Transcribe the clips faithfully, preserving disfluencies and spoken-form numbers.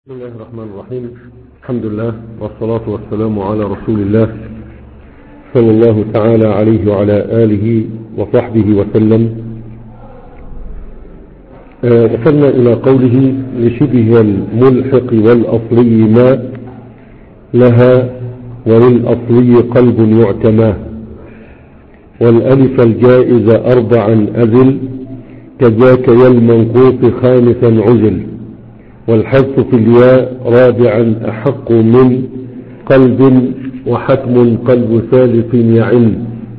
بسم الله الرحمن الرحيم. الحمد لله والصلاة والسلام على رسول الله صلى الله تعالى عليه وعلى آله وصحبه وسلم. آه وصلنا إلى قوله لشبه الملحق والأصلي ما لها وللأصلي قلب يعتماه والألف الجائز أربعا أذل كذاك يالمنقوص خامسا عزل والحذف في الياء رابعا أحق من قلب وحتم قلب ثالث يعل.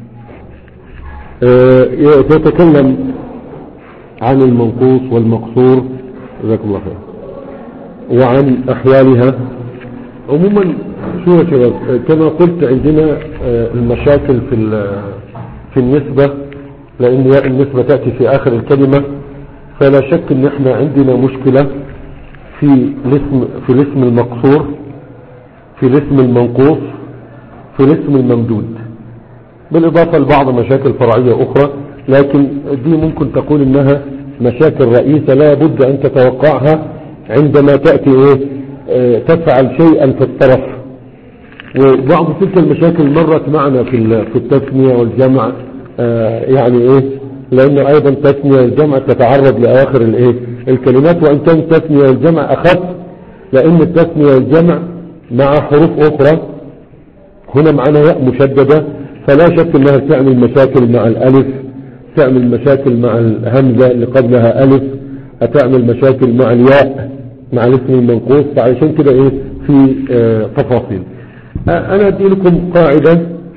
أه يتكلم عن المنقوص والمقصور جزاكم الله خير وعن أحوالها عموما. شو يا شباب، كما قلت عندنا المشاكل في في النسبة، لأن النسبة تأتي في آخر الكلمة، فلا شك ان احنا عندنا مشكلة في الاسم في الاسم المقصور، في الاسم المنقوص، في الاسم الممدود، بالإضافة لبعض مشاكل فرعية أخرى، لكن دي ممكن تقول إنها مشاكل رئيسة لا بد أن تتوقعها عندما تأتي إيه اه تفعل شيئا في الطرف. وبعض تلك المشاكل مرت معنا في في التثنية والجمع، اه يعني إيه لأنه أيضا التثنية والجمع تتعرض لآخر الإيه الكلمات، وإن كان التثنية والجمع أخف، لأن التثنية والجمع مع حروف أخرى. هنا معنا ياء مشددة، فلا شك أنها تعمل مشاكل مع الألف، تعمل مشاكل مع الهمزة اللي قبلها ألف، هتعمل مشاكل مع الياء مع الاسم المنقوص، فعشان كده إيه في آه تفاصيل. آه أنا أدي لكم قاعدة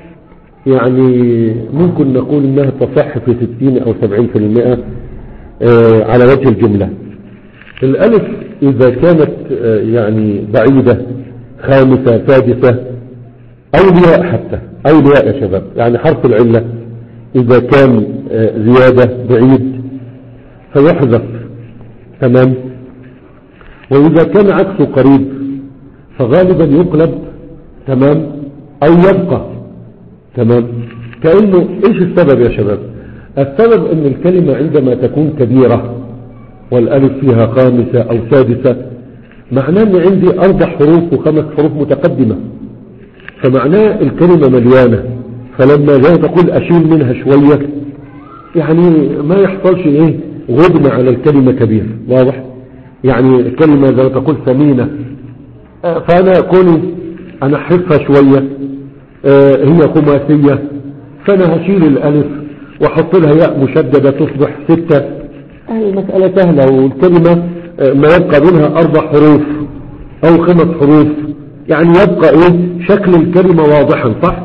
يعني ممكن نقول أنها تصح في ستين أو سبعين في المئة آه على وجه الجملة. الألف إذا كانت آه يعني بعيدة خامسة سادسة أو الياء، حتى أو الياء يا شباب، يعني حرف العلة إذا كان آه زيادة بعيد فيحذف، تمام. وإذا كان عكسه قريب فغالبا يقلب، تمام، أو يبقى، تمام. كأنه إيش السبب يا شباب؟ السبب أن الكلمة عندما تكون كبيرة والألف فيها خامسة أو سادسة، معناه أن عندي أربع حروف وخمس حروف متقدمة، فمعناه الكلمة مليانة، فلما جاء تقول أشيل منها شوية يعني ما يحصلش إيه غبن على الكلمة كبير، واضح؟ يعني كلمة زي ما تقول ثمينة، فأنا كوني أنا أحفها شوية هي خماسية، فأنا هشيل الألف وحط لها ياء مشددة تصبح ستة. المسألة سهلة، والكلمة ما يبقى بينها أربع حروف أو خمس حروف، يعني يبقى إيه شكل الكلمة واضحا، صح؟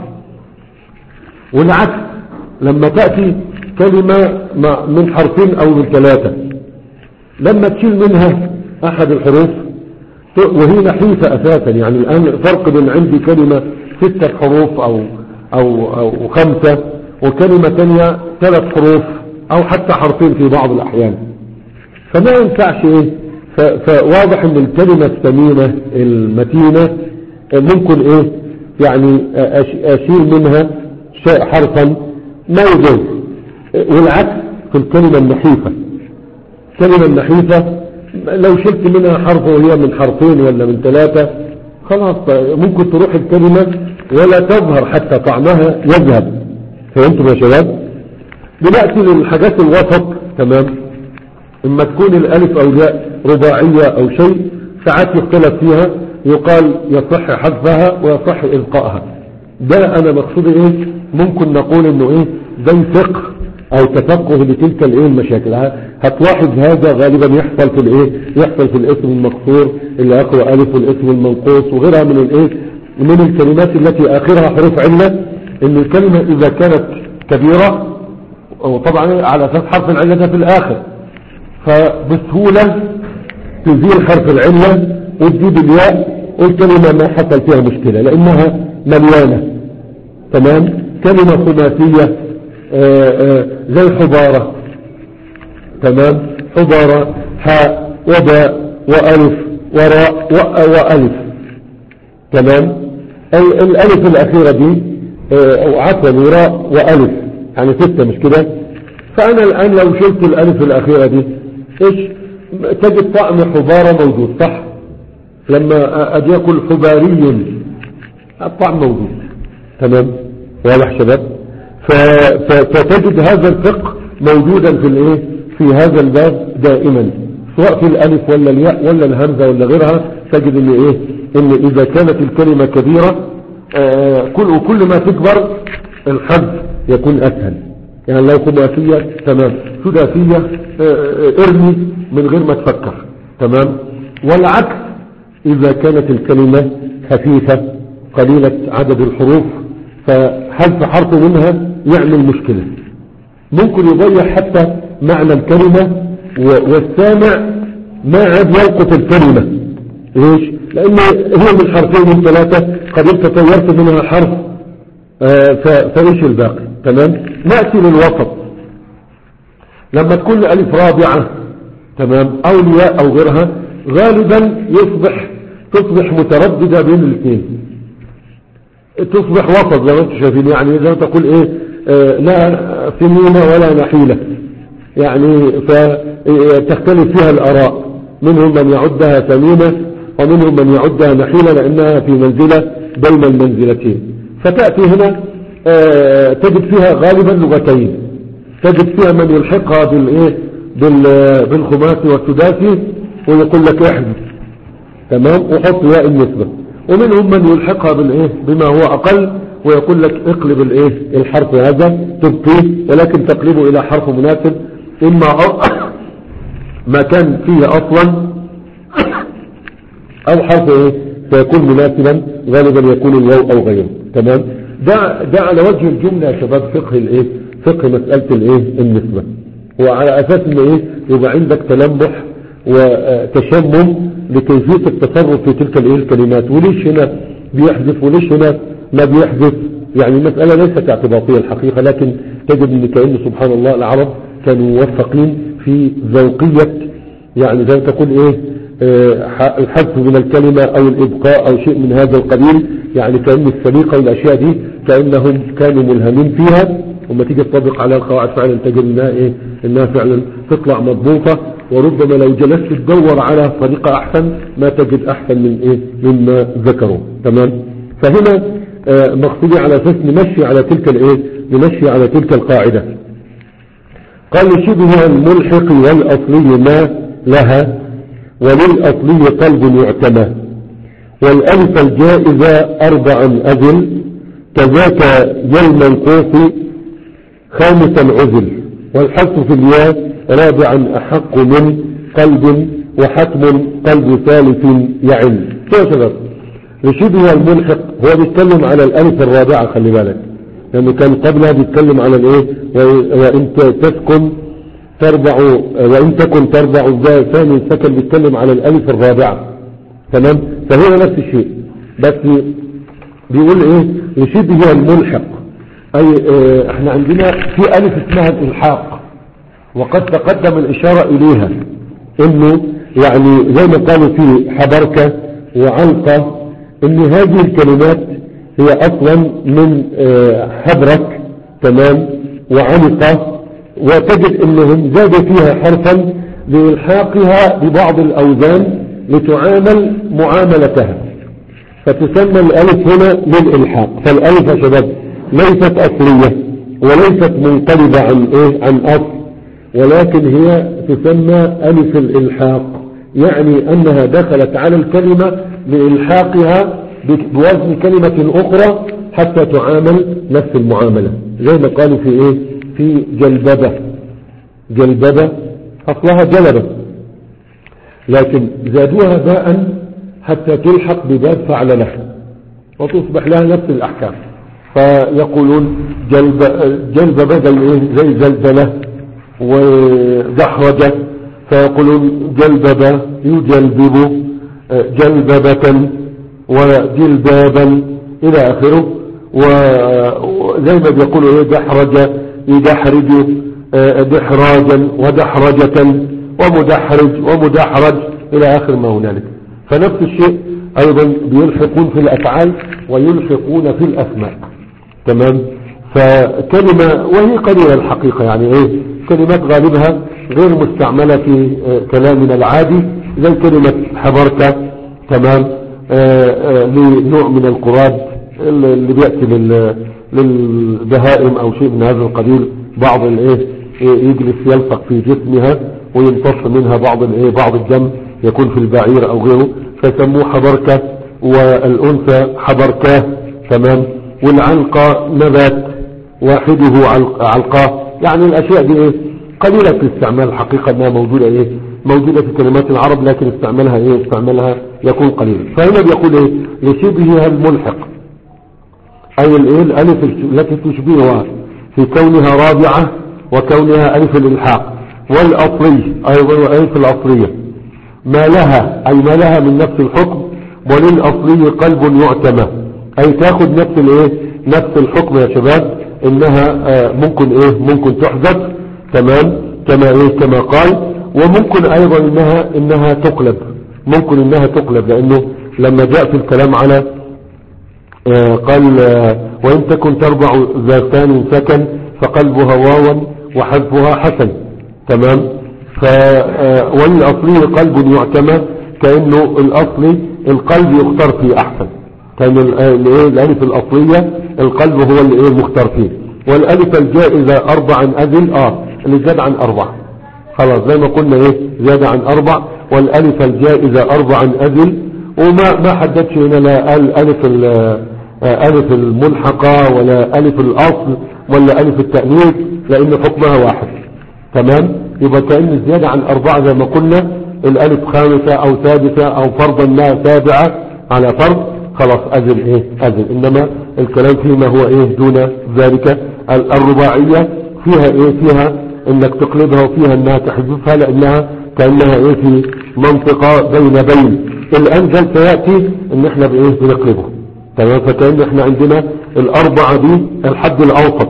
والعكس لما تأتي كلمة من حرفين أو من ثلاثة، لما تشيل منها أحد الحروف وهي نحيفة أساسا، يعني الآن فرق بين عندي كلمة ستة حروف أو, أو, أو خمسة، وكلمة تانية ثلاث حروف أو حتى حرفين في بعض الأحيان، فما ينفعش إيه. فواضح أن الكلمة الثمينة المتينة ممكن إيه يعني أشيل منها شيء حرفا ما يجوز، والعكس في الكلمة النحيفة. الكلمة النحيفة لو شلت منها حرف وهي من حرفين ولا من ثلاثة خلاص ممكن تروح الكلمة ولا تظهر حتى طعمها يذهب. فهمتم يا شباب؟ بنأتي للحاجات الوسط، تمام. اما تكون الالف او الياء رباعية او شيء ساعات يختلف فيها، يقال يصح حذفها ويصح إلقائها. ده انا مقصودي ايه، ممكن نقول انه ايه زي فقه او تفقه لتلك الايه المشاكل. هتلاحظ هذا غالبا يحصل في الايه يحصل في الاسم المقصور اللي اخره الف، والاسم المنقوص وغيرها من الايه من الكلمات التي اخرها حروف علة، ان الكلمة اذا كانت كبيرة وطبعا على اساس حرف العلة ده في الاخر، فبسهولة تزيل حرف العلة وتجيب الياء والكلمة ما حصل فيها مشكلة لانها مليانة، تمام. كلمة خماسية آآ آآ زي حضارة، تمام، حضارة حاء وباء وألف وراء وألف، تمام. الألف الأخيرة دي أو عفوا وراء وألف يعني ستة، مش كده؟ فأنا الآن لو شلت الألف الأخيرة دي إيش تجد طعم حضارة موجود، صح؟ لما أجي أقول حباري الطعم موجود. تمام، واضح شباب؟ فتجد هذا الفقه موجودا في الايه في هذا الباب دائما، سواء في الالف ولا الياء ولا الهمزة ولا غيرها. تجد ان ايه ان اذا كانت الكلمة كبيرة آه كل وكل ما تكبر الحذف يكون اسهل. يعني لو خماسية تمام، ثلاثية آه ارمي من غير ما تفكر. تمام، والعكس اذا كانت الكلمة خفيفة قليلة عدد الحروف فحذف حرف منها يعمل مشكلة، ممكن يضيع حتى معنى الكلمة والسامع ما عاد يلقط الكلمة. ليش؟ لأن هي من حرفين من ثلاثة قد انت طيرت منها حرف آه فايش الباقي. تمام، نأتي للوسط لما تكون الألف رابعة تمام أو الياء أو غيرها غالبا يصبح تصبح مترددة بين الاثنين، تصبح وسط زي ما انتم شايفين. يعني زي ما تقول ايه آه لا سمينة ولا نحيلة، يعني فتختلف فيها الآراء، منهم من يعدها سمينة ومنهم من يعدها نحيلة لأنها في منزلة بين المنزلتين. فتأتي هنا آه تجد فيها غالبا لغتين، تجد فيها من يلحقها بالايه بالخماسي والسداسي ويقول لك احذف تمام وحط ياء النسبة، ومنهم من يلحقها بالايه بما هو اقل ويقول لك اقلب الايه الحرف هذا تبقيه، ولكن تقلبه الى حرف مناسب اما ما كان فيه اصلا او حرف ايه سيكون مناسبا، غالبا يكون الواو او غيره. تمام، ده ده على وجه الجملة يا شباب فقه الايه فقه مسألة الايه النسبة، وعلى اساس ان ايه يبقى عندك تلمح وتشمم لكيفية التصرف في تلك الايه الكلمات، وليش هنا بيحذف وليش هنا ما بيحذف. يعني المسألة ليست اعتباطية الحقيقة، لكن تجد ان كأن سبحان الله العرب كانوا موفقين في ذوقية، يعني زي تقول ايه اه الحذف من الكلمة او الابقاء او شيء من هذا القبيل. يعني كأن السليقة والاشياء دي كأنهم كانوا ملهمين فيها، وما تيجي تطبق على القواعد فعلا تجد انها ايه انها فعلا تطلع مضبوطة، وربما لو جلست تدور على طريقة احسن ما تجد احسن من ايه مما ذكروا. تمام، فهنا اه مقصودي على اساس نمشي على تلك الايه نمشي على تلك القاعدة. قال شبه الملحق والاصلي ما لها، وللاصلي قلب يعتمى، والالف الجائزة اربعا اذل، كذاك يالمنقوص خامسا عزل، والحذف في الياء رابعا احق من قلب، وحتم قلب ثالث يعل. شو شباب لشبه الملحق هو بيتكلم على الالف الرابعة، خلي بالك لانه كان قبلها بيتكلم على الايه وان تسكن تربع وان تكن تربع الزاء ثاني سكن، بيتكلم على الالف الرابعة. تمام، فهو نفس الشيء بس بيقول ايه لشبه الملحق، اي اه احنا عندنا في الف اسمها الالحاق، وقد تقدم الاشارة اليها انه يعني زي ما قالوا في حبركة وعنقة ان هذه الكلمات هي اصلا من اه حبرك تمام وعنقة، وتجد انهم زادوا فيها حرفا لإلحاقها ببعض الاوزان لتعامل معاملتها، فتسمى الالف هنا للإلحاق. فالالف يا شباب ليست اصلية وليست منقلبة عن ايه عن اصل، ولكن هي تسمى الف الإلحاق، يعني انها دخلت على الكلمة لإلحاقها بوزن كلمة اخرى حتى تعامل نفس المعاملة، زي ما قالوا في ايه في جلببة. جلببة اصلها جلبة لكن زادوها باء حتى تلحق بباب فعل له وتصبح لها نفس الاحكام، فيقولون جلب جلببة زي ايه زي زلزلة ودحرجة، فيقولون جلببة يجلبب جلببة وجلبابا الى اخره، وزي ما بيقولوا ايه دحرجة يدحرج دحراجا ودحرجة ومدحرج ومدحرج الى اخر ما هنالك. فنفس الشيء ايضا بيلحقون في الافعال ويلحقون في الاسماء. تمام، فكلمة وهي قليلة الحقيقة، يعني ايه كلمات غالبها غير مستعملة في كلامنا العادي، زي كلمة حبركة تمام، آه آه لنوع من القراد اللي بيأتي لل للبهائم او شيء من هذا القبيل، بعض الايه يجلس يلصق في جسمها ويمتص منها بعض الايه بعض الدم يكون في البعير او غيره، فيسموه حبركة، والانثى حبركاه. تمام. والعنقة نبات واحده علقاه. يعني الاشياء دي ايه قليلة في الاستعمال الحقيقة، انها موجودة ايه موجودة في كلمات العرب، لكن استعمالها ايه استعمالها يكون قليلا. فهنا بيقول ايه لشبهها الملحق، اي الايه الالف التي تشبهها في كونها رابعة وكونها الف الالحاق، والاصلي ايضا والف الاصلية ما لها، اي ما لها من نفس الحكم، وللاصلي قلب يعتمى، اي تاخذ نفس الايه نفس الحكم يا شباب، انها آه ممكن ايه ممكن تحذف. تمام. كما ايه كما قال. وممكن ايضا انها انها تقلب، ممكن انها تقلب، لانه لما جاء في الكلام على آه قال آه وان تكن تربع ذاتان سكن فقلبها واوا وحذفها حسن. تمام. ف والاصلي قلب يعتمى، كانه الاصلي القلب يختار فيه احسن، كان الالف الاصلية القلب هو اللي ايه المختار فيه. والالف الجائزة اربعا ازل اه اللي زاد عن اربع، خلاص زي ما قلنا ايه زاد عن اربع. والالف الجائزة اربعا ازل، وما ما حددش هنا لا الالف الف الملحقة ولا الف الاصل ولا الف التأنيث، لان حكمها واحد. تمام. يبقى كأن الزيادة عن اربعة زي ما قلنا الالف خامسة او سادسة او فرضا ما سابعة على فرض، خلاص ازل ايه ازل. انما الكلام فيما هو ايه دون ذلك. الرباعية فيها ايه فيها انك تقلبها، وفيها انها تحذفها، لانها كأنها ايه في منطقة بين بين. الانزل سيأتي ان احنا بايه بنقلبه. تمام. فكأن احنا عندنا الاربعة دي الحد الاوسط،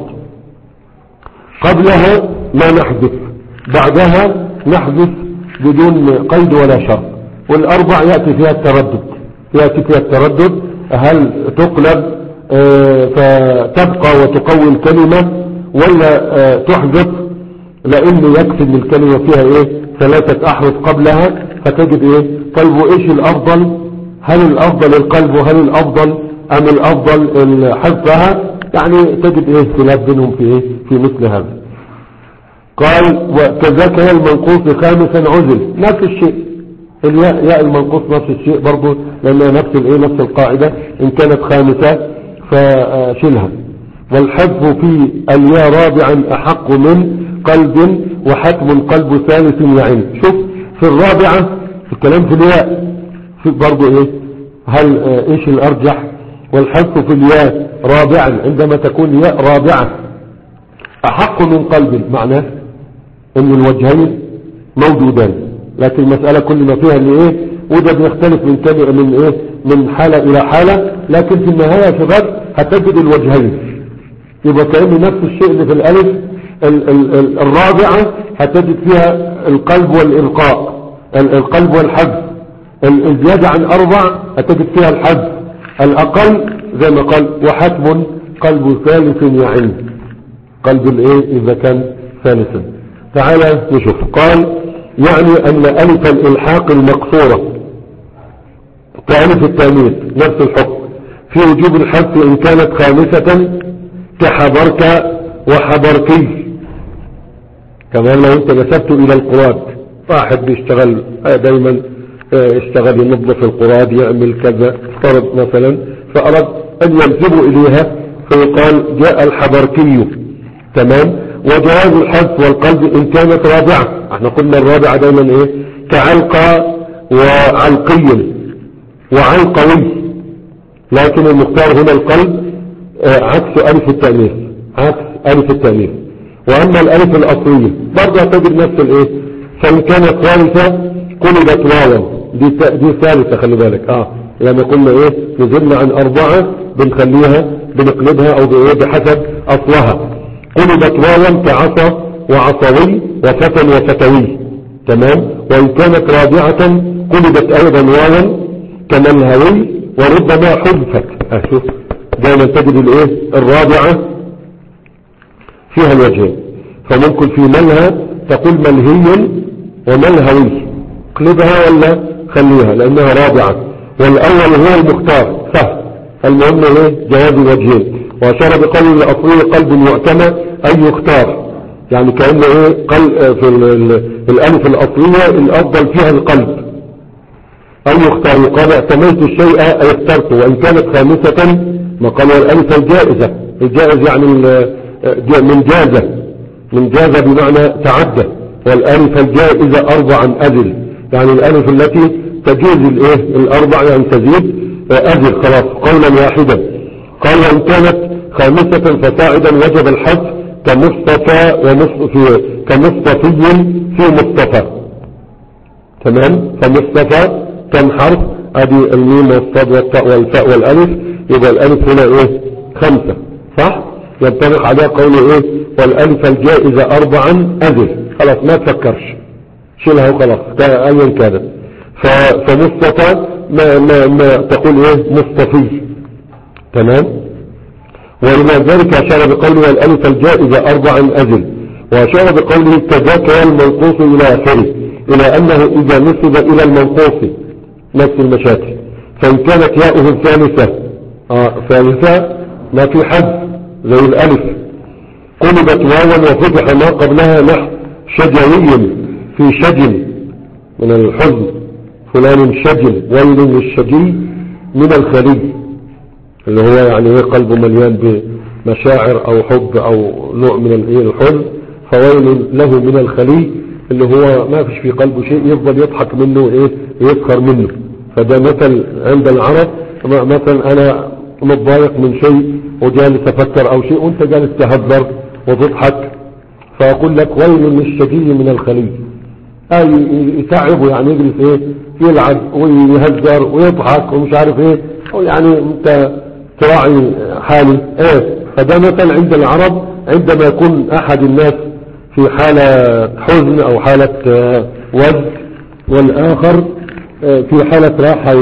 قبلها ما نحذف، بعدها نحذف بدون قيد ولا شرط. والاربع يأتي فيها التردد، يأتي فيها التردد، هل تقلب آه فتبقى وتقوي الكلمة، ولا آه تحذف، لانه يكفي ان الكلمة فيها ايه ثلاثة احرف قبلها، فتجد ايه قلب ايش الافضل، هل الافضل القلب وهل الافضل ام الافضل حذفها، يعني تجد ايه اختلاف بينهم في ايه في مثل هذا. قال وكذاك يا المنقوص خامسا عزل، نفس الشيء الياء ياء المنقوص نفس الشيء برضو، لانها نفس الايه نفس القاعدة، ان كانت خامسة فشلها. والحذف في الياء رابعا احق من قلب، وحتم قلب ثالث يعين. شوف في الرابعة في الكلام في الياء في برضو ايه هل اه ايش الارجح؟ والحذف في الياء رابعا عندما تكون ياء رابعة احق من قلب، معناه ان الوجهين موجودان، لكن المسألة كل ما فيها اللي ايه وده بيختلف من كلمة من ايه من حالة الى حالة، لكن في النهاية يا شباب هتجد الوجهين. يبقى كأن نفس الشيء اللي في الالف ال ال ال الرابعة هتجد فيها القلب والإلقاء، القلب والحذف. الزيادة عن اربع هتجد فيها الحذف الاقل، زي ما قال وحتم قلب ثالث يعين، قلب الايه اذا كان ثالثا. تعالى نشوف. قال يعني ان الف الالحاق المقصورة كألف التأنيث نفس الحكم في وجوب الحذف ان كانت خامسة كحبرك وحبركي. كمان لو انت نسبت الى القراد، واحد بيشتغل دايما اشتغل ينظف القراد يعمل كذا فرض مثلا، فأراد ان ينسبوا اليها فيقال جاء الحبركي. تمام. وجواز الحذف والقلب ان كانت رابعة، احنا قلنا الرابعة دايما ايه كعلقة وعلقي وعلقوي، لكن المختار هنا القلب اه عكس الف التأنيث، عكس الف التأنيث. واما الالف الاصلية برضه تجد نفس الايه، فان كانت ثالثة قلبت واوا، دي دي ثالثة خلي بالك اه لما قلنا ايه نزلنا عن اربعة بنخليها بنقلبها او بايه بحسب اصلها. قلبت واوا كعصا وعصوي وفتى وفتوي. تمام. وان كانت رابعة قلبت ايضا واوا كملهوي، وربما حذفت. اشوف دائما تجد الايه الرابعة فيها الوجهين، فممكن في ملهى تقول ملهي وملهوي، اقلبها ولا خليها لانها رابعة. والأول هو المختار سهل. المهم ايه جواز الوجهين. وأشار بقول الأصلي قلب معتمى أي يختار، يعني كأنه ايه قل في الألف الأصلية الأفضل فيها القلب أي يختار. يقال اعتميت الشيء أي اخترته، وإن كانت خامسة ما قال الألف الجائزة. الجائز يعني من جازة، من جازة بمعنى تعدى. والألف الجائزة أربعا أزل، يعني الألف التي تجوز الايه الأربع يعني تزيد أزل خلاص قولا واحدا. قال وإن كانت خامسة فصاعدا وجب الحذف كمصطفى ومصطفى كمصطفي في مصطفى. تمام. فمصطفى كم حرف؟ ادي الميم والصاد والطاء والفاء والالف، يبقى الالف هنا ايه خمسة صح. ينطبق عليها قوله ايه والالف الجائزة اربعا ازل. خلاص ما تفكرش شيلها وخلاص ايا كانت. فمصطفى ما, ما, ما تقول ايه مصطفي. تمام. ولما ذلك أشار بقوله والألف الجائزة أربعا أزل. وأشار بقوله كذاك والمنقوص إلى آخره، إلى أنه إذا نسب إلى المنقوص نفس المشاكل، فإن كانت ياؤه الثالثة آه ثالثة ما في حد زي الألف قلبت واوا وفتح ما قبلها نحو شجوي في شجن من الحزن فلان شجن ويل للشجي من الخلي، اللي هو يعني ايه قلبه مليان بمشاعر او حب او نوع من الايه الحزن، فويل له من الخلي اللي هو ما فيش في قلبه شيء يفضل يضحك منه ايه يسخر منه. فده مثل عند العرب. مثلا انا متضايق من شيء وجالس افكر او شيء وانت جالس تهزر وتضحك، فاقول لك ويل للشجي من الخلي، اي يتعبه يعني يجلس ايه يلعب ويهزر ويضحك ومش عارف ايه، او يعني انت تراعي حالي ايه. فده مثل عند العرب عندما يكون احد الناس في حالة حزن او حالة وجد والاخر في حالة راحة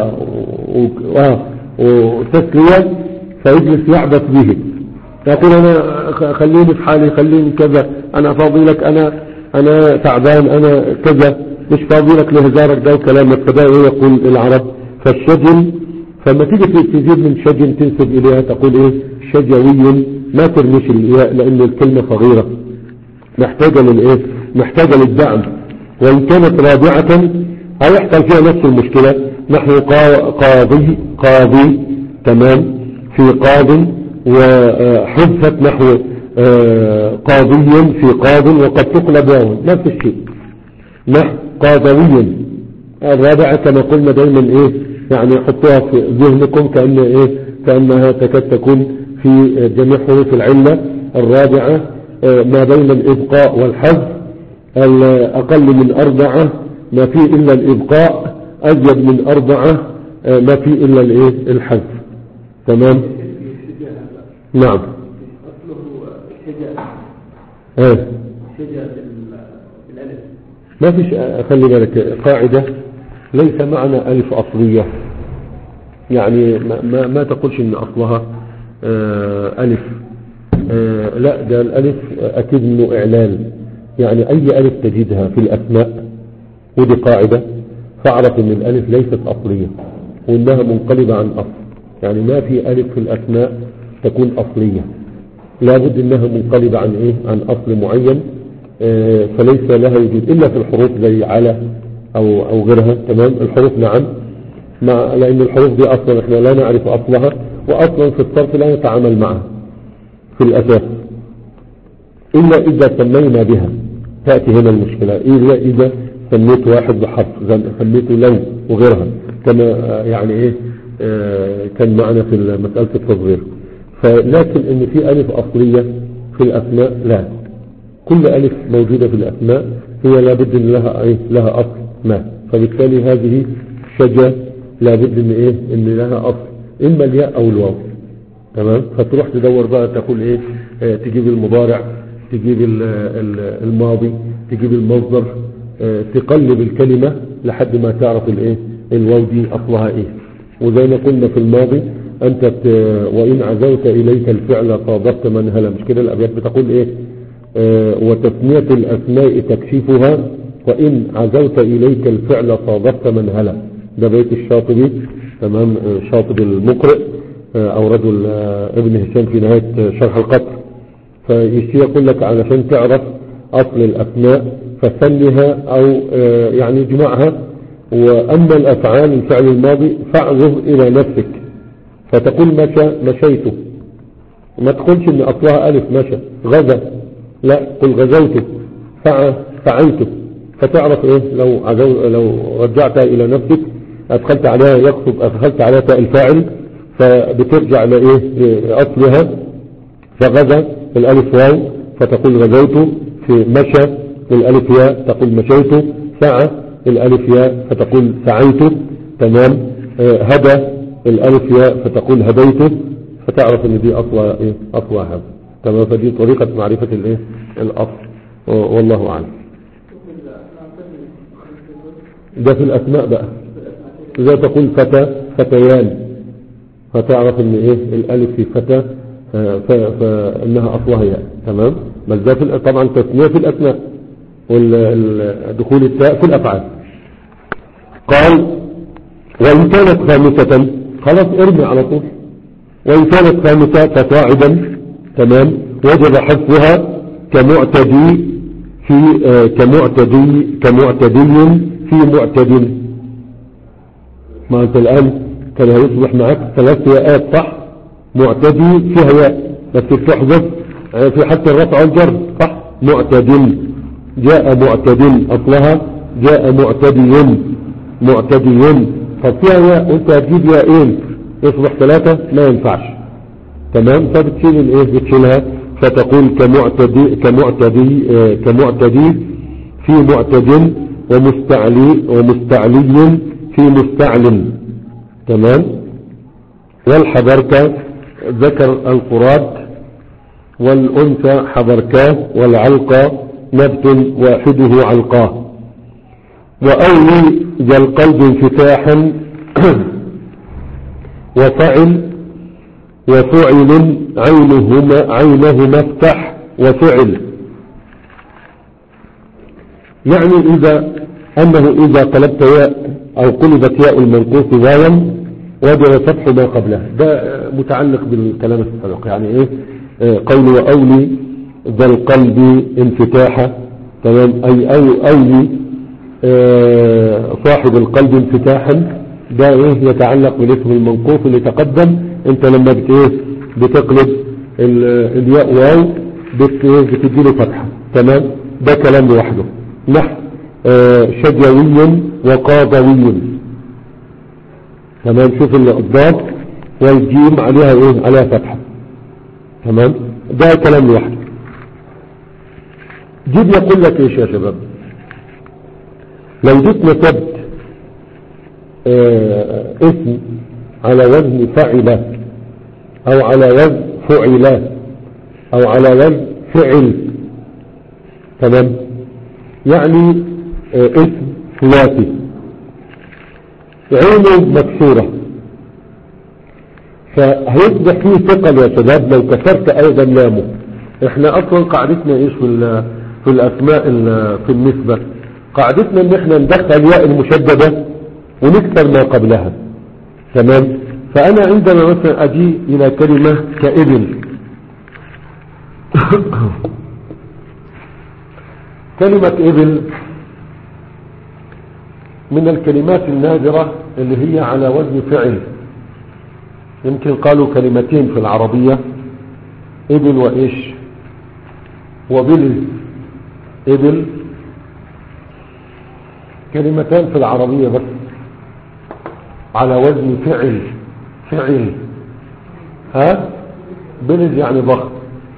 وتسلية، فيجلس يعبث به يقول انا خليني في حالي خليني كذا انا فاضي لك انا انا تعبان انا كذا مش فاضي لك لهزارك ده وكلامك. فده يقول العرب. فالشجن فلما تيجي تزيد من شجن تنسب اليها تقول ايه شجوي، ما ترميش الياء لان الكلمة صغيرة محتاجة للايه محتاجة للدعم. وان كانت رابعة هيحصل فيها نفس المشكلة نحو قاضي قاضي. تمام. في قاض وحذفت نحو قاضي في قاض وقد تقلب واو نفس الشيء نحو قاضوي. الرابعة كما قلنا دايما ايه يعني حطوها في ذهنكم كأن ايه كأنها تكاد تكون في جميع حروف العلة. الرابعة ما بين الإبقاء والحذف، الأقل من أربعة ما فيه إلا الإبقاء، أزيد من أربعة ما فيه إلا الايه الحذف. تمام. نعم. ايه ما فيش. خلي بالك قاعدة ليس معنى ألف أصلية، يعني ما, ما, ما تقولش إن أصلها آه ألف آه لا ده الألف أكيد إنه إعلال، يعني أي ألف تجدها في الأسماء ودي قاعدة فاعرف إن الألف ليست أصلية وإنها منقلبة عن أصل. يعني ما في ألف في الأسماء تكون أصلية، لابد إنها منقلبة عن إيه عن أصل معين. آه فليس لها وجود إلا في الحروف زي على أو, أو غيرها. تمام. الحروف نعم مع لأن الحروف دي أصلا إحنا لا نعرف أصلها، وأصلا في الصرف لا نتعامل معها في الأساس إلا إذا سمينا بها. تأتي هنا المشكلة إلا إذا سميت واحد بحرف سميته لو وغيرها كما يعني إيه آه كان معنا في مسألة التصغير. فلكن إن في ألف أصلية في الأسماء لا، كل ألف موجودة في الأسماء هي لابد إن لها إيه لها أصل ما. فبالتالي هذه شجة لابد إن إيه إن لها أصل إما الياء أو الواو. تمام. فتروح تدور بقى تقول إيه آه تجيب المضارع تجيب الماضي تجيب المصدر آه تقلب الكلمة لحد ما تعرف الإيه الواو دي أصلها إيه. وزي ما قلنا في الماضي أنت وإن عزوت إليك الفعل صادفت من هلا، مش كده الأبيات بتقول إيه آه وتثنية الأسماء تكشفها وإن عزوت إليك الفعل صادفت من هلا. ده بيت الشاطبي، تمام، شاطبي المقرئ او رجل ابن هشام في نهاية شرح القطر. فيشتي يقول لك علشان تعرف اصل الاسماء فسمها او يعني اجمعها. واما الافعال الفعل الماضي فاعرض الى نفسك فتقول مشى مشيت، ما تقولش ان اصلها الف مشى. غزا لا، قل غزوت. فعى فعيت. فتعرف ايه لو عزو لو رجعتها الى نفسك ادخلت عليها يقصد ادخلت عليها تاء الفاعل فبترجع لايه لاصلها. فغزا الالف واو فتقول غزوت، في مشى الالف ياء تقول مشيت، سعى الالف ياء فتقول سعيت، تمام. آه هدى الالف ياء فتقول هديت. فتعرف ان دي اصلها ايه اصلها هذا، تمام. فدي طريقة معرفة الايه الاصل، والله اعلم. ده في الاسماء بقى، اذا تقول فتى فتيان فتعرف ان ايه الالف في فتى فانها اصلها ياء، تمام. بس ده في طبعا تسمية في الاسماء، والدخول التاء في الافعال. قال وان كانت خامسة، خلاص ارمي على طول. وان كانت خامسة فصاعدا، تمام، وجب حذفها كمعتدي في آه كمعتدي كمعتدي في معتد. ما انت الان كان هيصبح معك ثلاث ياءات، صح؟ معتدي فيها ياء بس بتحذف في حتى الرفع والجر، صح؟ معتد، جاء معتد اصلها جاء معتدي معتدي. طب فيها ياء وانت هتجيب ياءين يصبح ثلاثة، ما ينفعش، تمام. فبتشيل الايه بتشيلها فتقول كمعتدي كمعتدي آه كمعتدي في معتد، ومستعلي ومستعلي في مستعل، تمام. والحبركة ذكر القراد، والأنثى حبركاه، والعلقى نبت واحده علقاه. وأولي ذا القلب انفتاحا وفعل وفعل عينهما عينهما افتح وفعل. يعني إذا أنه إذا قلبت ياء أو قلبت ياء المنقوص واوا وجب فتح ما قبله. ده متعلق بالكلام السابق، يعني إيه قول وأولي ذا القلب انفتاحا، تمام، أي أو أولي اه صاحب القلب انفتاحا. ده إيه يتعلق بالاسم المنقوص اللي تقدم. أنت لما بت إيه بتقلب الياء واو بتديله فتحة، تمام. ده كلام لوحده. نحو اه شجوي وقاضوي، تمام. شوف الضاد والجيم عليها ايه عليها فتحة، تمام. ده كلام لوحده. جيب يقول لك ايش يا شباب، لو جيت نسبت اه اسم على وزن فعل او على وزن فعل او على وزن فعل، تمام. يعني اه اسم ثلاثي عينه مكسورة، فهيصبح فيه ثقل يا شباب لو كسرت ايضا لامه. احنا اصلا قاعدتنا ايش في في الاسماء في النسبة، قاعدتنا ان احنا ندخل ياء المشددة ونكسر ما قبلها، تمام. فانا عندما مثلا اجي الى كلمة كابن كلمة ابن من الكلمات النادرة اللي هي على وزن فعل. يمكن قالوا كلمتين في العربية، ابل وايش وبل. ابل كلمتان في العربية بس على وزن فعل فعل. ها بلد يعني ضخم.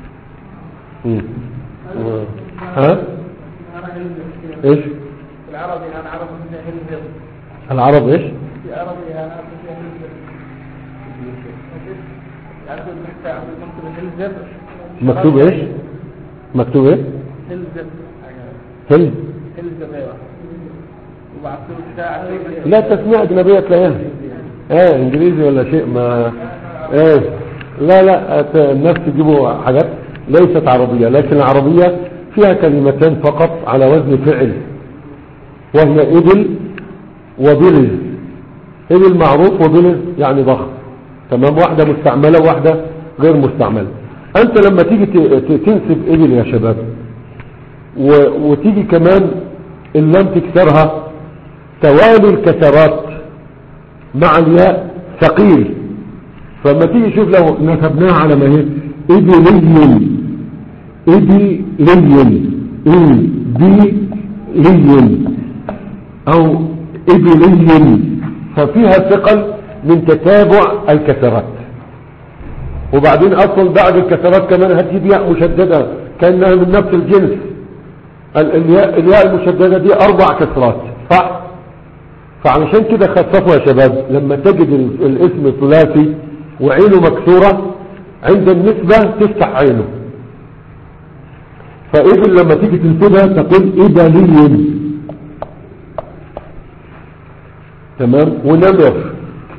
ها ايش العربي انا عرب العرب ايش العربي انا عرب مكتوب ايش مكتوب ايه هلزب هل هلزب ايوه. لا تسمية اجنبية تلاقيها ايه انجليزي ولا شيء ما ايه. لا لا الناس تجيبوا حاجات ليست عربية، لكن العربية فيها كلمتين فقط على وزن فعل، وهي ابل وبلز، إبل معروف وبل يعني ضخم. تمام، واحدة مستعملة وواحدة غير مستعملة. أنت لما تيجي تنسب إبل يا شباب وتيجي كمان إن لم تكسرها توالي الكسرات مع الياء ثقيل، فلما تيجي شوف لو نسبناها على ما هي إبلي إبلي إبلي أو إبلي، ففيها ثقل من تتابع الكسرات. وبعدين أصلا بعد الكسرات كمان هتجيب ياء مشددة كأنها من نفس الجنس. الياء, الياء المشددة دي أربع كسرات صح؟ فعلشان كده خففوا يا شباب لما تجد الاسم ثلاثي وعينه مكسورة عند النسبة تفتح عينه. فإذن لما تيجي تنسبها تقول إبلي. تمام. ونمر،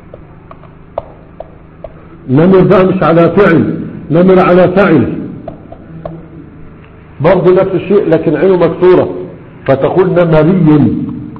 نمر ده مش على فعل، نمر على فعل برضه نفس الشيء لكن عينه مكسورة فتقول نمري.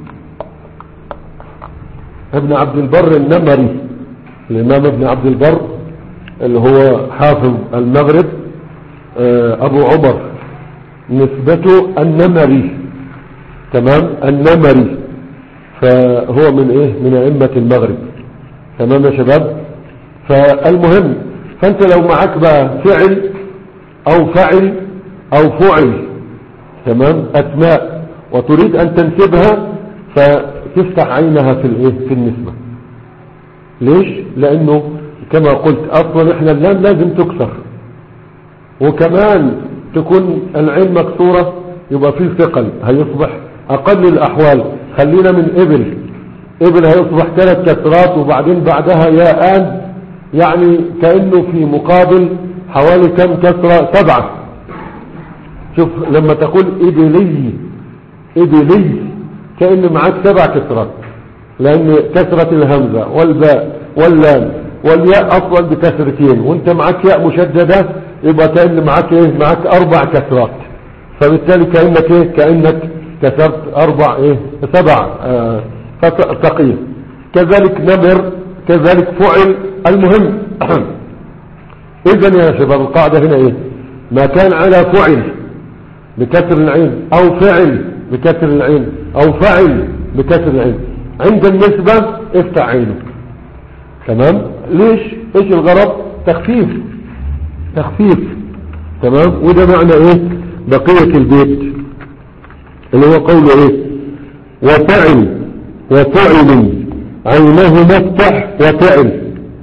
ابن عبد البر النمري، الإمام ابن عبد البر اللي هو حافظ المغرب أبو عمر نسبته النمري. تمام، النمري، فهو من ايه من ائمة المغرب. تمام يا شباب. فالمهم فانت لو معك بقى فعل او فعل او فعل، تمام، اسماء وتريد ان تنسبها فتفتح عينها في الايه في النسبة. ليش؟ لانه كما قلت اصلا احنا اللام لازم تكسر، وكمان تكون العين مكسورة يبقى فيه ثقل هيصبح اقل الاحوال. خلينا من ابل، ابل هيصبح ثلاث كسرات وبعدين بعدها ياءان، يعني كأنه في مقابل حوالي كم كسرة؟ سبعة. شوف لما تقول ابلي ابلي كأن معك سبع كسرات، لان كسرة الهمزة والباء واللام والياء اصلا بكسرتين وانت معك ياء مشددة يبقى كأن معك ايه معك اربع كسرات، فبالتالي كأنك ايه كأنك كسرت اربع ايه سبع آه ثقيل. كذلك نمر، كذلك فعل. المهم اذن يا شباب القاعدة هنا ايه؟ ما كان على فعل بكسر العين او فعل بكسر العين او فعل بكسر العين عند النسبة افتح عينه. تمام. ليش؟ ايش الغرض؟ تخفيف تخفيف. تمام. وده معنى ايه بقية البيت اللي هو قوله ايه وفعل وفعل عينه مفتح وفعل.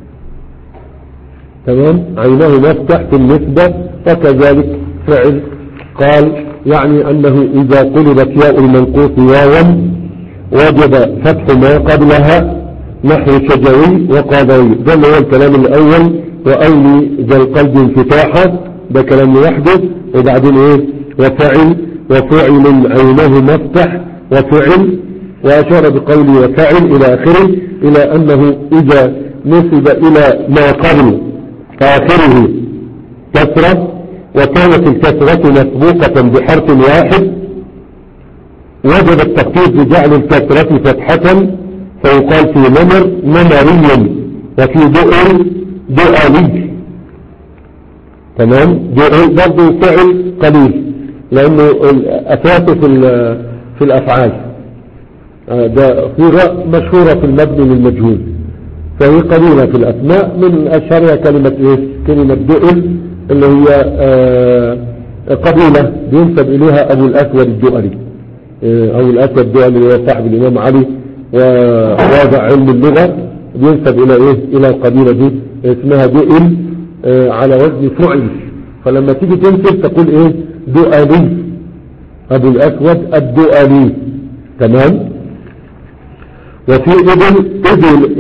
تمام. عينه مفتح في النسبة وكذلك فعل. قال يعني انه اذا قلبت ياء المنقوص واوا وجب فتح ما قبلها نحو شجوي وقاضوي. ده اللي هو الكلام الاول. واولي ذا القلب انفتاحا ده كلام لوحده. وبعدين ايه وفعل وفعل عينه مفتح وفعل، واشار بقوله وفعل الى اخره الى انه اذا نسب الى ما قبل اخره كسرة وكانت الكسرة مسبوقة بحرف واحد وجب التخفيف بجعل الكسرة فتحة فيقال في نمر نمري وفي دؤل دؤلي. تمام. دؤل برضه فعل قليل لانه اساسه في في الافعال. ده صيغة مشهورة في المبني للمجهول فهي قليلة في الاسماء. من اشهرها كلمة ايه كلمة دؤل اللي هي آه قبيلة بينسب اليها ابو الاسود الدؤلي. ابو الاسود الدؤلي هو صاحب الامام علي وواضع علم اللغة بينسب الى ايه الى القبيلة دي اسمها دؤل آه على وزن فعل. فلما تيجي تنسب تقول ايه دؤلي ابو الاسود الدؤلي. تمام. وفي ابن ابن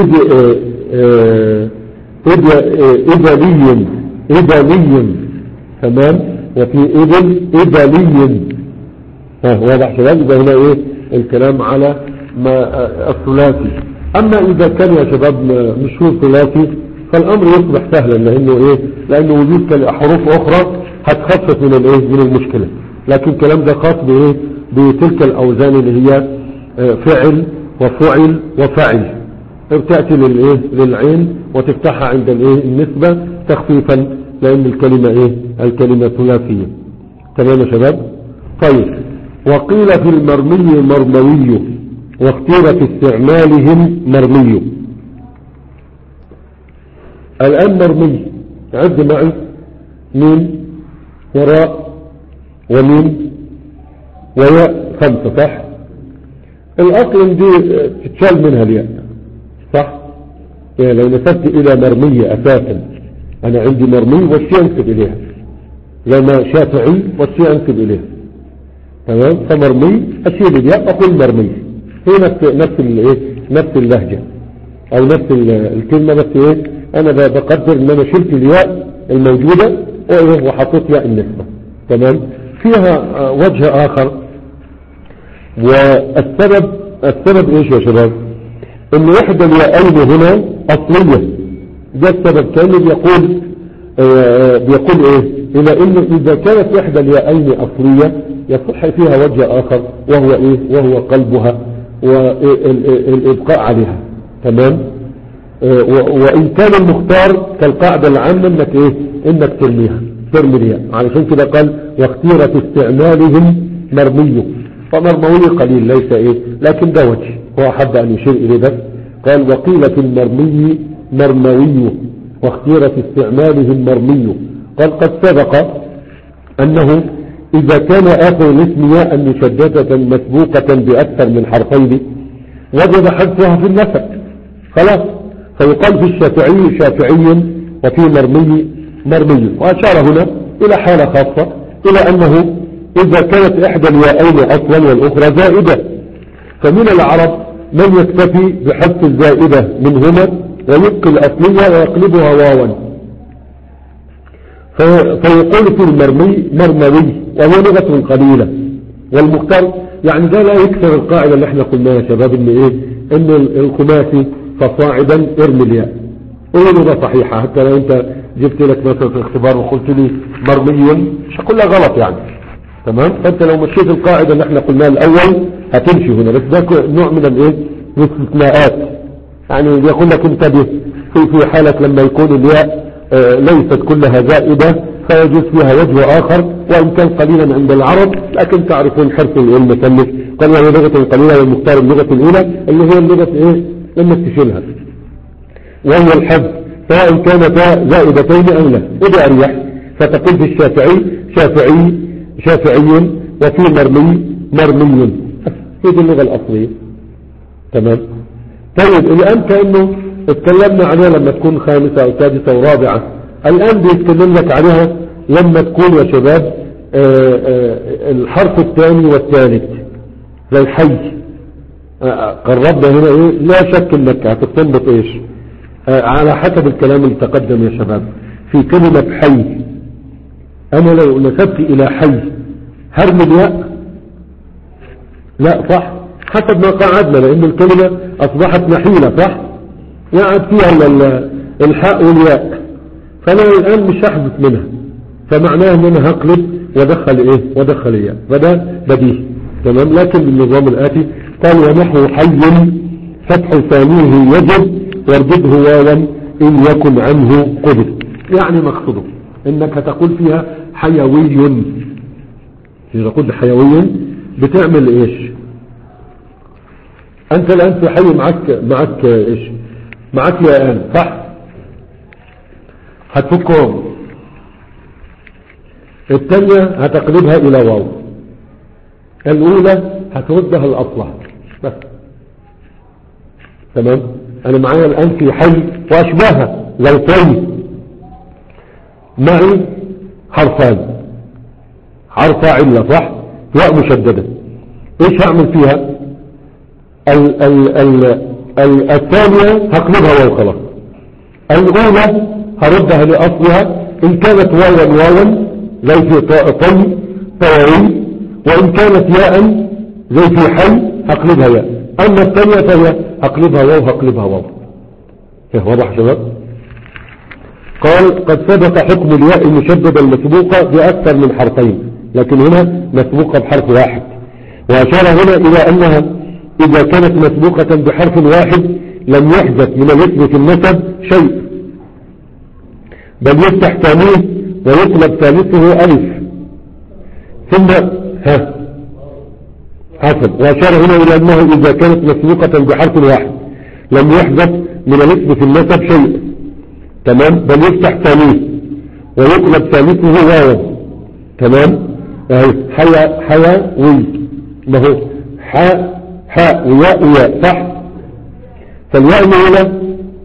ابلي ابلي. تمام. وفي ابن ابلي. ها واضح شباب. يبقى هنا ايه الكلام على ما الثلاثي. اما اذا كان يا شباب مشهور ثلاثي فالامر يصبح سهلا لانه ايه لانه وجود حروف اخرى هتخفف من الايه من المشكلة. لكن الكلام ده خاص بايه بتلك الاوزان اللي هي فعل وفعل وفعل. بتأتي للايه للعين وتفتحها عند الايه النسبة تخفيفا، لان الكلمة ايه الكلمة ثلاثية. تمام يا شباب؟ طيب. وقيل في المرمي مرموي، واختير في استعمالهم مرمي. الآن مرمي عد معي ميم وراء وميم وياء خمسة، صح؟ الأصل دي تتشال منها الياء، صح؟ يعني لو نسبت إلى مرمية أساسا، أنا عندي مرمي والشيء أنسب إليها، لما شافعي والشيء أنسب إليها، تمام؟ فمرمي أشيل الياء أقول مرمي، هي نفس نفس الايه نفس اللهجة أو نفس الكلمة، بس إيه أنا بقدر إن أنا شلت الياء الموجودة وحطيت ياء النسبة. تمام؟ فيها وجه آخر، والسبب السبب إيش يا شباب؟ إن إحدى الياءين هنا أصلية، ده السبب. كان بيقول آه بيقول إيه؟ إلى إنه إذا كانت إحدى الياءين أصلية يصح فيها وجه آخر، وهو إيه؟ وهو قلبها والإبقاء عليها. تمام؟ آه وإن كان المختار كالقاعدة العامة إنك إيه؟ إنك ترميها ترمي الياء، علشان كده قال واختير في استعمالهم مرمي، فمرموي قليل ليس إيه، لكن ده وجه هو أحب أن يشير إليه بس. قال وقيل في المرمي مرموي، واختير في استعمالهم مرمي. قال قد سبق أنه إذا كان آخر الاسم ياء مشددة مسبوقة بأكثر من حرفين وجب حذفها في النسب، خلاص. فيقال في الشافعي شافعي وفي مرمي مرمي. وأشار هنا إلى حالة خاصة، إلى أنه إذا كانت إحدى الياءين أصلا والأخرى زائدة، فمن العرب من يكتفي بحذف الزائدة منهما ويبقي الأصلية ويقلبها واوا، فيقول في المرمي مرموي، وهو لغة قليلة. والمختار يعني ده لا يكسر القاعدة اللي احنا قلناها يا شباب، ان ايه ان الخماسي فصاعدا ارمي الياء، وهي لغة صحيحة. حتى لو انت جبت لك مثلا في اختبار وقلت لي مرمي مش هقول لها غلط يعني، تمام؟ فانت لو مشيت القاعدة اللي احنا قلناها الاول هتمشي هنا، بس ده نوع من الايه الاستثناءات، يعني بيقول لك انتبه في في حالة لما يكون الياء آه ليست كلها زائدة فيجوز فيها وجه اخر، وان كان قليلا عند العرب، لكن تعرفون حرف المثلث قال وهي لغة قليلة والمختار اللغة الاولى اللي هي اللغة ايه انك تشيلها، وهو الحذف سواء كانتا زائدتين او لا، وده اريح. فتقول في الشافعي شافعي شافعي وفي مرمي مرمي، هي دي اللغة الأصلية. تمام؟ طيب الآن كأنه اتكلمنا عليها لما تكون خامسة أو سادسة ورابعة، الآن بيتكلم لك عليها لما تكون يا شباب آآ آآ الحرف الثاني والثالث زي حي. قربنا هنا ايه؟ لا شك انك هتستنبط ايش على حسب الكلام اللي تقدم يا شباب في كلمة حي. انا لو نسبت الى حي هرمي الياء؟ لا، صح، حسب ما قعدنا، لان الكلمة اصبحت نحيلة، صح، وقعد فيها الحاء والياء، فانا الان مش هحذف منها، فمعناه ان انا هقلب ودخل ايه ودخل الياء، فده بديهي. تمام؟ لكن بالنظام الاتي قال ونحو حي فتح ثانيه يجب وارجده واوا ان يكن عنه قبل، يعني مقصده انك هتقول فيها حيوي. اذا قلت حيوي بتعمل ايش؟ انت الان في حي معك معك ايش؟ معك ياءان، صح؟ هتفكهم، الثانية هتقلبها الى واو، الاولى هتردها الاصلها بس. تمام؟ انا معايا الان في حي واشباهها زي طي، معي حرفان، حرف علة، صح، ياء مشددة، ايش هعمل فيها؟ ال ال ال ال الثانية هقلبها واو خلاص، الاولى هردها لاصلها ان كانت واوا واوا زي في طي طواري، وان كانت ياء زي في حي هقلبها ياء، اما الثانية فهي هقلبها واو هقلبها واو. واضح شباب؟ قال قد سبق حكم الياء المشددة المسبوقة بأكثر من حرفين، لكن هنا مسبوقة بحرف واحد، وأشار هنا إلى أنها إذا كانت مسبوقة بحرف واحد لم يحدث من الاسم في النسب شيء، بل يفتح ثانيه ويقلب ثالثه ألف. ثم ها حسب، وأشار هنا إلى أنه إذا كانت مسبوقة بحرف واحد لم يحدث من الاسم في النسب شيء، تمام، بل يفتح ثانيه ويقلب ثالثه واو، تمام. حيا حيا وي، ما هو حاء حاء وياء وياء، صح. فالياء هنا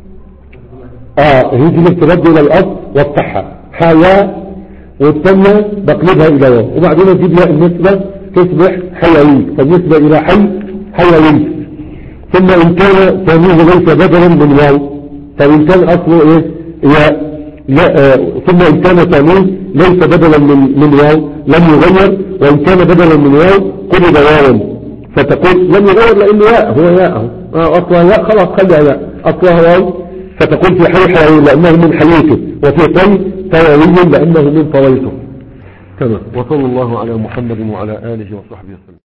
اه هيجي لك ترد الى الاصل وافتحها حيا، والثانيه بقلبها الى واو، وبعدين اجيب ياء النسبه تصبح حيوي، فالنسبه الى حي حيوي. ثم ان كان ثانيه ليس بدلا من واو، فان كان اصله ايه ياء لا آه ثم ان كان ثانيه ليس بدلا من من واو لم يغير، وان كان بدلا من واو قلب واوا، فتقول لم يغير لانه ياء، هو ياء اه اصلها ياء، خلاص خليها ياء، اصلها واو، فتقول في حي حيوي لانه من حيوته، وفي طي طووي لانه من طويته. تمام. وصلى الله على محمد وعلى اله وصحبه وسلم.